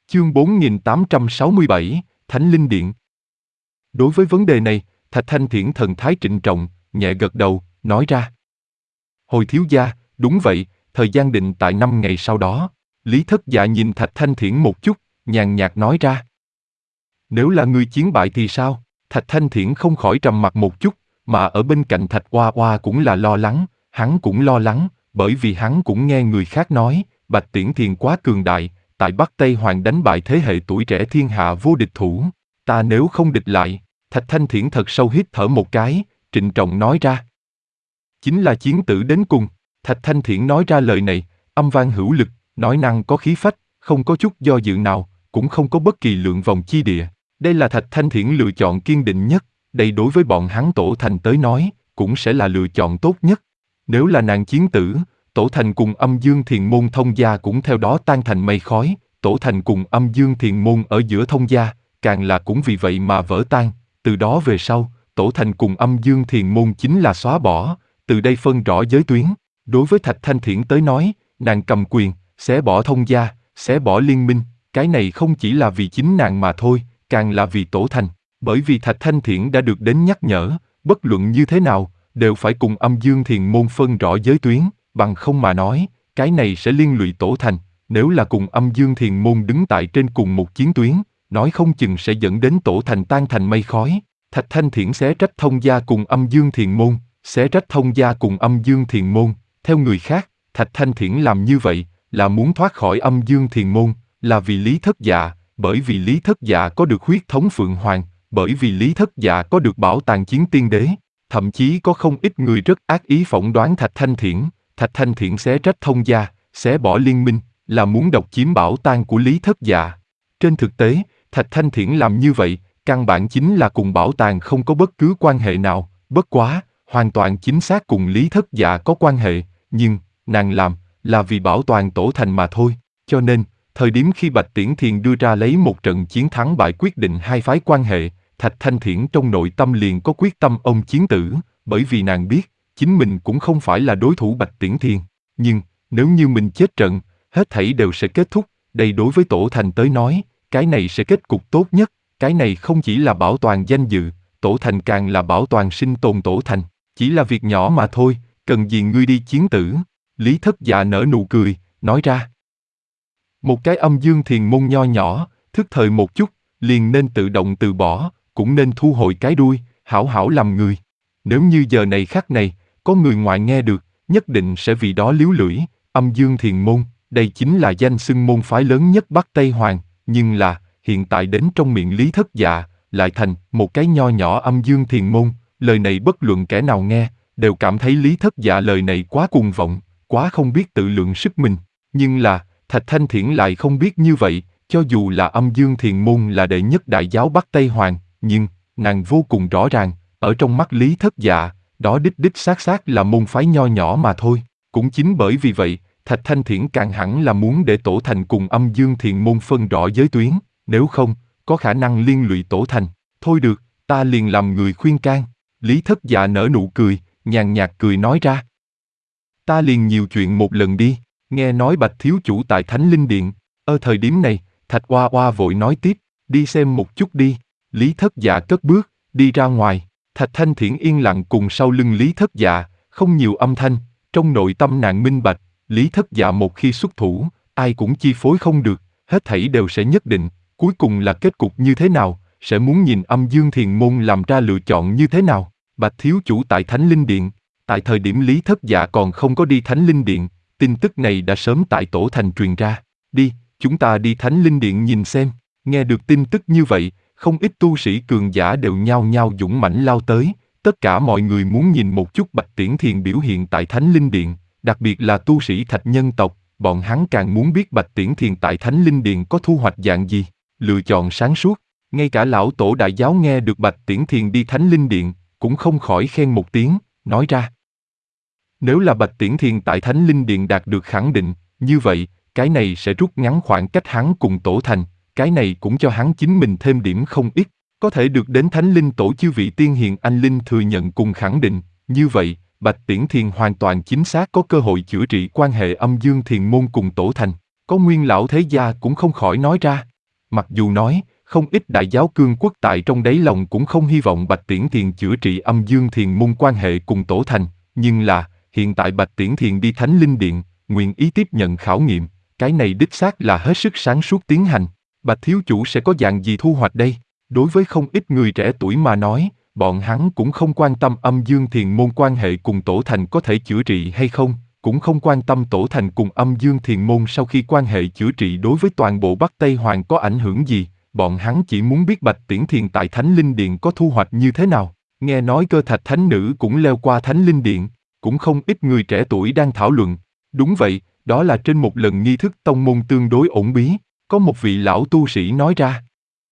Chương 4867, Thánh Linh Điện. Đối với vấn đề này, Thạch Thanh Thiển thần thái trịnh trọng, nhẹ gật đầu, nói ra. Hồi thiếu gia, đúng vậy, thời gian định tại 5 ngày sau đó. Lý Thất Dạ nhìn Thạch Thanh Thiển một chút, nhàn nhạt nói ra. Nếu là ngươi chiến bại thì sao? Thạch Thanh Thiển không khỏi trầm mặt một chút, mà ở bên cạnh Thạch Oa Oa cũng là lo lắng, hắn cũng lo lắng, bởi vì hắn cũng nghe người khác nói, Bạch Tiễn Thiền quá cường đại, tại Bắc Tây Hoàng đánh bại thế hệ tuổi trẻ thiên hạ vô địch thủ. Ta nếu không địch lại, Thạch Thanh Thiển thật sâu hít thở một cái, trịnh trọng nói ra. Chính là chiến tử đến cùng. Thạch Thanh Thiển nói ra lời này, âm vang hữu lực, nói năng có khí phách, không có chút do dự nào, cũng không có bất kỳ lượng vòng chi địa. Đây là Thạch Thanh Thiển lựa chọn kiên định nhất, đây đối với bọn hắn Tổ Thành tới nói, cũng sẽ là lựa chọn tốt nhất. Nếu là nàng chiến tử, Tổ Thành cùng Âm Dương Thiền Môn thông gia cũng theo đó tan thành mây khói, Tổ Thành cùng Âm Dương Thiền Môn ở giữa thông gia, càng là cũng vì vậy mà vỡ tan, từ đó về sau, Tổ Thành cùng Âm Dương Thiền Môn chính là xóa bỏ, từ đây phân rõ giới tuyến. Đối với Thạch Thanh Thiển tới nói, nàng cầm quyền, xé bỏ thông gia, xé bỏ liên minh, cái này không chỉ là vì chính nàng mà thôi, càng là vì Tổ Thành, bởi vì Thạch Thanh Thiển đã được đến nhắc nhở, bất luận như thế nào, đều phải cùng Âm Dương Thiền Môn phân rõ giới tuyến, bằng không mà nói, cái này sẽ liên lụy Tổ Thành, nếu là cùng Âm Dương Thiền Môn đứng tại trên cùng một chiến tuyến, nói không chừng sẽ dẫn đến Tổ Thành tan thành mây khói. Thạch Thanh Thiển xé rách thông gia cùng Âm Dương Thiền Môn, xé rách thông gia cùng Âm Dương Thiền Môn, theo người khác, Thạch Thanh Thiển làm như vậy, là muốn thoát khỏi Âm Dương Thiền Môn, là vì Lý Thất Dạ, bởi vì Lý Thất Dạ có được huyết thống Phượng Hoàng, bởi vì Lý Thất Dạ có được bảo tàng chiến tiên đế, thậm chí có không ít người rất ác ý phỏng đoán Thạch Thanh Thiển xé rách thông gia, xé bỏ liên minh, là muốn độc chiếm bảo tàng của Lý Thất Dạ. Trên thực tế, Thạch Thanh Thiển làm như vậy, căn bản chính là cùng bảo tàng không có bất cứ quan hệ nào, bất quá, hoàn toàn chính xác cùng Lý Thất Dạ có quan hệ, nhưng, nàng làm, là vì bảo toàn Tổ Thành mà thôi, cho nên, thời điểm khi Bạch Tiễn Thiền đưa ra lấy một trận chiến thắng bại quyết định hai phái quan hệ, Thạch Thanh Thiển trong nội tâm liền có quyết tâm ông chiến tử, bởi vì nàng biết, chính mình cũng không phải là đối thủ Bạch Tiễn Thiền, nhưng, nếu như mình chết trận, hết thảy đều sẽ kết thúc, đây đối với Tổ Thành tới nói, cái này sẽ kết cục tốt nhất, cái này không chỉ là bảo toàn danh dự, Tổ Thành càng là bảo toàn sinh tồn Tổ Thành, chỉ là việc nhỏ mà thôi, cần gì ngươi đi chiến tử. Lý Thất Dạ nở nụ cười, nói ra. Một cái Âm Dương Thiền Môn nho nhỏ, thức thời một chút, liền nên tự động từ bỏ, cũng nên thu hồi cái đuôi, hảo hảo làm người. Nếu như giờ này khắc này, có người ngoài nghe được, nhất định sẽ vì đó líu lưỡi. Âm Dương Thiền Môn, đây chính là danh xưng môn phái lớn nhất Bắc Tây Hoàng, nhưng là, hiện tại đến trong miệng Lý Thất Dạ, lại thành một cái nho nhỏ Âm Dương Thiền Môn, lời này bất luận kẻ nào nghe, đều cảm thấy Lý Thất Dạ lời này quá cuồng vọng, quá không biết tự lượng sức mình, nhưng là, Thạch Thanh Thiển lại không biết như vậy, cho dù là Âm Dương Thiền Môn là đệ nhất đại giáo Bắc Tây Hoàng, nhưng, nàng vô cùng rõ ràng, ở trong mắt Lý Thất Dạ, đó đích đích xác là môn phái nho nhỏ mà thôi, cũng chính bởi vì vậy, Thạch Thanh Thiển càng hẳn là muốn để Tổ Thành cùng Âm Dương Thiền Môn phân rõ giới tuyến, nếu không, có khả năng liên lụy Tổ Thành, thôi được, ta liền làm người khuyên can. Lý Thất Dạ nở nụ cười, nhàn nhạt cười nói ra. Ta liền nhiều chuyện một lần đi, nghe nói Bạch thiếu chủ tại Thánh Linh Điện, ở thời điểm này, Thạch Oa Oa vội nói tiếp, đi xem một chút đi. Lý Thất Dạ cất bước, đi ra ngoài, Thạch Thanh Thiển yên lặng cùng sau lưng Lý Thất Dạ, không nhiều âm thanh, trong nội tâm nàng minh bạch, Lý Thất Dạ một khi xuất thủ, ai cũng chi phối không được, hết thảy đều sẽ nhất định, cuối cùng là kết cục như thế nào, sẽ muốn nhìn Âm Dương Thiền Môn làm ra lựa chọn như thế nào. Bạch thiếu chủ tại Thánh Linh Điện, tại thời điểm Lý Thất Dạ còn không có đi Thánh Linh Điện, tin tức này đã sớm tại Tổ Thành truyền ra. Đi, chúng ta đi Thánh Linh Điện nhìn xem. Nghe được tin tức như vậy, không ít tu sĩ cường giả đều nhao nhao dũng mãnh lao tới, tất cả mọi người muốn nhìn một chút Bạch Tiễn Thiền biểu hiện tại Thánh Linh Điện, đặc biệt là tu sĩ Thạch nhân tộc, bọn hắn càng muốn biết Bạch Tiễn Thiền tại Thánh Linh Điện có thu hoạch dạng gì, lựa chọn sáng suốt. Ngay cả lão tổ đại giáo nghe được Bạch Tiễn Thiền đi Thánh Linh Điện, cũng không khỏi khen một tiếng, nói ra. Nếu là Bạch Tiễn Thiền tại Thánh Linh Điện đạt được khẳng định, như vậy, cái này sẽ rút ngắn khoảng cách hắn cùng Tổ Thành, cái này cũng cho hắn chính mình thêm điểm không ít, có thể được đến Thánh Linh Tổ chư vị tiên hiền anh linh thừa nhận cùng khẳng định, như vậy, Bạch Tiễn Thiền hoàn toàn chính xác có cơ hội chữa trị quan hệ Âm Dương Thiền Môn cùng Tổ Thành, có Nguyên lão thế gia cũng không khỏi nói ra, Mặc dù nói, không ít đại giáo cương quốc tại trong đáy lòng cũng không hy vọng Bạch Tiễn Thiền chữa trị âm dương thiền môn quan hệ cùng Tổ Thành, nhưng là, hiện tại Bạch Tiễn Thiền đi Thánh Linh Điện, nguyện ý tiếp nhận khảo nghiệm, cái này đích xác là hết sức sáng suốt tiến hành. Bạch thiếu chủ sẽ có dạng gì thu hoạch đây? Đối với không ít người trẻ tuổi mà nói, bọn hắn cũng không quan tâm âm dương thiền môn quan hệ cùng Tổ Thành có thể chữa trị hay không, cũng không quan tâm Tổ Thành cùng âm dương thiền môn sau khi quan hệ chữa trị đối với toàn bộ Bắc Tây Hoàng có ảnh hưởng gì, bọn hắn chỉ muốn biết Bạch Tiễn Thiền tại Thánh Linh Điện có thu hoạch như thế nào. Nghe nói Cơ Thạch Thánh Nữ cũng leo qua Thánh Linh Điện, cũng không ít người trẻ tuổi đang thảo luận. Đúng vậy, đó là trên một lần nghi thức tông môn tương đối ổn bí, có một vị lão tu sĩ nói ra.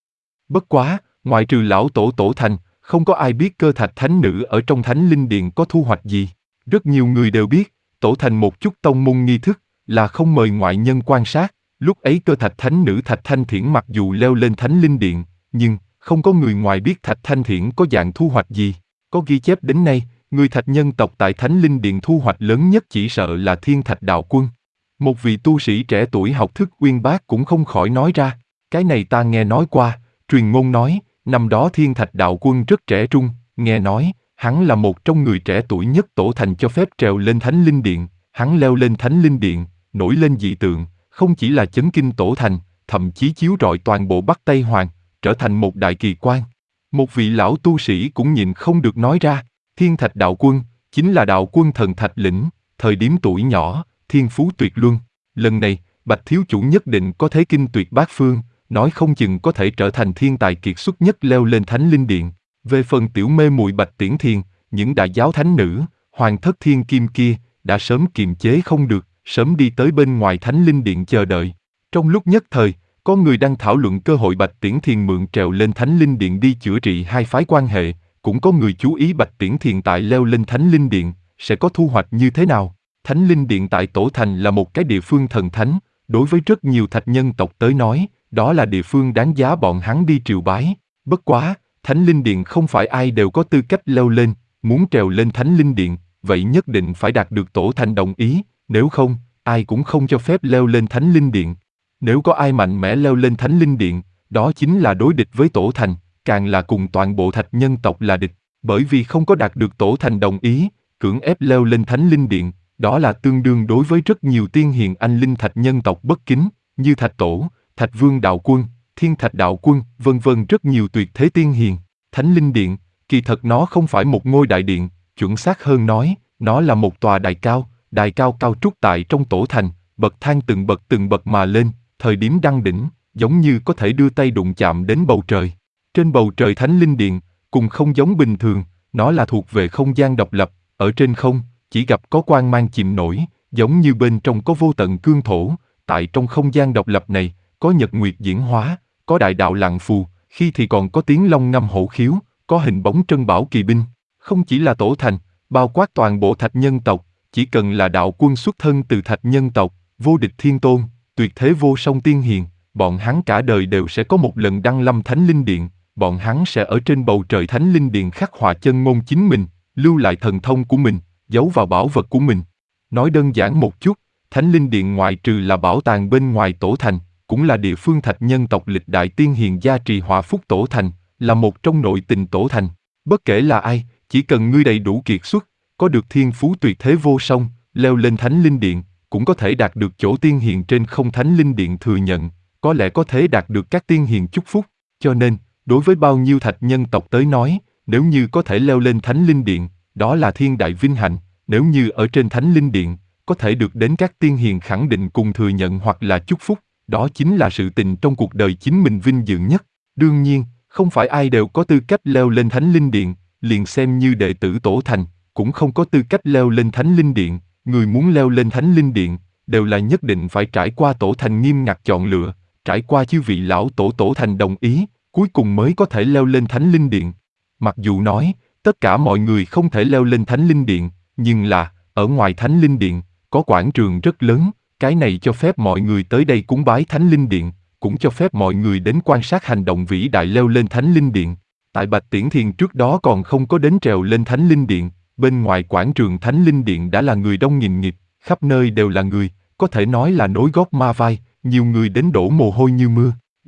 Bất quá, ngoại trừ lão tổ Tổ Thành, không có ai biết Cơ Thạch Thánh Nữ ở trong Thánh Linh Điện có thu hoạch gì. Rất nhiều người đều biết, Tổ Thành một chút tông môn nghi thức, là không mời ngoại nhân quan sát. Lúc ấy Cơ Thạch Thánh Nữ Thạch Thanh Thiển mặc dù leo lên Thánh Linh Điện, nhưng không có người ngoài biết Thạch Thanh Thiển có dạng thu hoạch gì. Có ghi chép đến nay, người Thạch nhân tộc tại Thánh Linh Điện thu hoạch lớn nhất chỉ sợ là Thiên Thạch Đạo Quân. Một vị tu sĩ trẻ tuổi học thức uyên bác cũng không khỏi nói ra, cái này ta nghe nói qua, truyền ngôn nói, năm đó Thiên Thạch Đạo Quân rất trẻ trung, nghe nói, hắn là một trong người trẻ tuổi nhất Tổ Thành cho phép trèo lên Thánh Linh Điện, hắn leo lên Thánh Linh Điện, nổi lên dị tượng, không chỉ là chấn kinh Tổ Thành, thậm chí chiếu rọi toàn bộ Bắc Tây Hoàng, trở thành một đại kỳ quan. Một vị lão tu sĩ cũng nhịn không được nói ra, Thiên Thạch Đạo Quân, chính là Đạo Quân thần Thạch Lĩnh, thời điểm tuổi nhỏ, thiên phú tuyệt luân. Lần này, Bạch thiếu chủ nhất định có thế kinh tuyệt bát phương, nói không chừng có thể trở thành thiên tài kiệt xuất nhất leo lên Thánh Linh Điện. Về phần tiểu mê muội Bạch Tiễn Thiền, những đại giáo thánh nữ, hoàng thất thiên kim kia, đã sớm kiềm chế không được, sớm đi tới bên ngoài Thánh Linh Điện chờ đợi. Trong lúc nhất thời, có người đang thảo luận cơ hội Bạch Tiễn Thiền mượn trèo lên Thánh Linh Điện đi chữa trị hai phái quan hệ, cũng có người chú ý Bạch Tiễn Thiền tại leo lên Thánh Linh Điện, sẽ có thu hoạch như thế nào. Thánh Linh Điện tại Tổ Thành là một cái địa phương thần thánh, đối với rất nhiều thạch nhân tộc tới nói, đó là địa phương đáng giá bọn hắn đi triều bái. Bất quá, Thánh Linh Điện không phải ai đều có tư cách leo lên, muốn trèo lên Thánh Linh Điện, vậy nhất định phải đạt được Tổ Thành đồng ý, nếu không, ai cũng không cho phép leo lên Thánh Linh Điện. Nếu có ai mạnh mẽ leo lên Thánh Linh Điện, đó chính là đối địch với Tổ Thành, càng là cùng toàn bộ thạch nhân tộc là địch, bởi vì không có đạt được Tổ Thành đồng ý, cưỡng ép leo lên Thánh Linh Điện, đó là tương đương đối với rất nhiều tiên hiền anh linh thạch nhân tộc bất kính, như Thạch Tổ, Thạch Vương Đạo Quân, Thiên Thạch Đạo Quân, vân vân rất nhiều tuyệt thế tiên hiền. Thánh Linh Điện, kỳ thật nó không phải một ngôi đại điện, chuẩn xác hơn nói, nó là một tòa đài cao cao trúc tại trong Tổ Thành, bậc thang từng bậc mà lên, thời điểm đăng đỉnh, giống như có thể đưa tay đụng chạm đến bầu trời. Trên bầu trời Thánh Linh Điện, cùng không giống bình thường, nó là thuộc về không gian độc lập, ở trên không, chỉ gặp có quang mang chìm nổi, giống như bên trong có vô tận cương thổ, tại trong không gian độc lập này, có nhật nguyệt diễn hóa, có đại đạo lặng phù, khi thì còn có tiếng long ngâm hổ khiếu, có hình bóng trân bảo kỳ binh. Không chỉ là Tổ Thành, bao quát toàn bộ thạch nhân tộc, chỉ cần là đạo quân xuất thân từ thạch nhân tộc, vô địch thiên tôn, tuyệt thế vô song tiên hiền, bọn hắn cả đời đều sẽ có một lần đăng lâm Thánh Linh Điện, bọn hắn sẽ ở trên bầu trời Thánh Linh Điện khắc họa chân ngôn chính mình, lưu lại thần thông của mình, giấu vào bảo vật của mình. Nói đơn giản một chút, Thánh Linh Điện ngoại trừ là bảo tàng bên ngoài Tổ Thành, cũng là địa phương thạch nhân tộc lịch đại tiên hiền gia trì họa phúc Tổ Thành, là một trong nội tình Tổ Thành. Bất kể là ai, chỉ cần ngươi đầy đủ kiệt xuất, có được thiên phú tuyệt thế vô song, leo lên Thánh Linh Điện, cũng có thể đạt được chỗ tiên hiền trên không. Thánh Linh Điện thừa nhận, có lẽ có thể đạt được các tiên hiền chúc phúc, cho nên, đối với bao nhiêu thạch nhân tộc tới nói, nếu như có thể leo lên Thánh Linh Điện, đó là thiên đại vinh hạnh. Nếu như ở trên Thánh Linh Điện, có thể được đến các tiên hiền khẳng định cùng thừa nhận hoặc là chúc phúc, đó chính là sự tình trong cuộc đời chính mình vinh dự nhất. Đương nhiên, không phải ai đều có tư cách leo lên Thánh Linh Điện, liền xem như đệ tử Tổ Thành, cũng không có tư cách leo lên Thánh Linh Điện. Người muốn leo lên Thánh Linh Điện, đều là nhất định phải trải qua Tổ Thành nghiêm ngặt chọn lựa, trải qua chư vị lão Tổ Thành đồng ý, cuối cùng mới có thể leo lên Thánh Linh Điện. Mặc dù nói, tất cả mọi người không thể leo lên Thánh Linh Điện, nhưng là, ở ngoài Thánh Linh Điện, có quảng trường rất lớn, cái này cho phép mọi người tới đây cúng bái Thánh Linh Điện, cũng cho phép mọi người đến quan sát hành động vĩ đại leo lên Thánh Linh Điện. Tại Bạch Tiễn Thiền trước đó còn không có đến trèo lên Thánh Linh Điện, bên ngoài quảng trường Thánh Linh Điện đã là người đông nghìn nghịt, khắp nơi đều là người, có thể nói là nối gót ma vai, nhiều người đến đổ mồ hôi như mưa.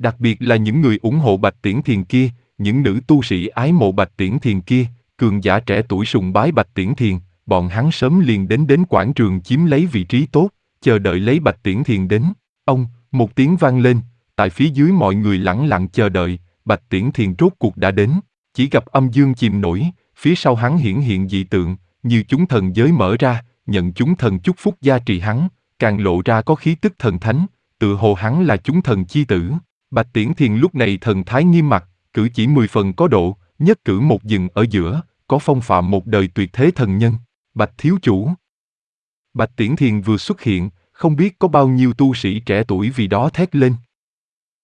Đặc biệt là những người ủng hộ Bạch Tiễn Thiền kia, những nữ tu sĩ ái mộ Bạch Tiễn Thiền kia, cường giả trẻ tuổi sùng bái Bạch Tiễn Thiền, bọn hắn sớm liền đến quảng trường chiếm lấy vị trí tốt, chờ đợi lấy Bạch Tiễn Thiền đến. Một tiếng vang lên, tại phía dưới mọi người lẳng lặng chờ đợi, Bạch Tiễn Thiền rốt cuộc đã đến, chỉ gặp âm dương chìm nổi, phía sau hắn hiển hiện dị tượng, như chúng thần giới mở ra, nhận chúng thần chúc phúc gia trì hắn, càng lộ ra có khí tức thần thánh, tự hồ hắn là chúng thần chi tử. Bạch Tiễn Thiền lúc này thần thái nghiêm mặt, cử chỉ 10 phần có độ, nhất cử một dừng ở giữa, có phong phạm một đời tuyệt thế thần nhân. Bạch thiếu chủ. Bạch Tiễn Thiền vừa xuất hiện, không biết có bao nhiêu tu sĩ trẻ tuổi vì đó thét lên.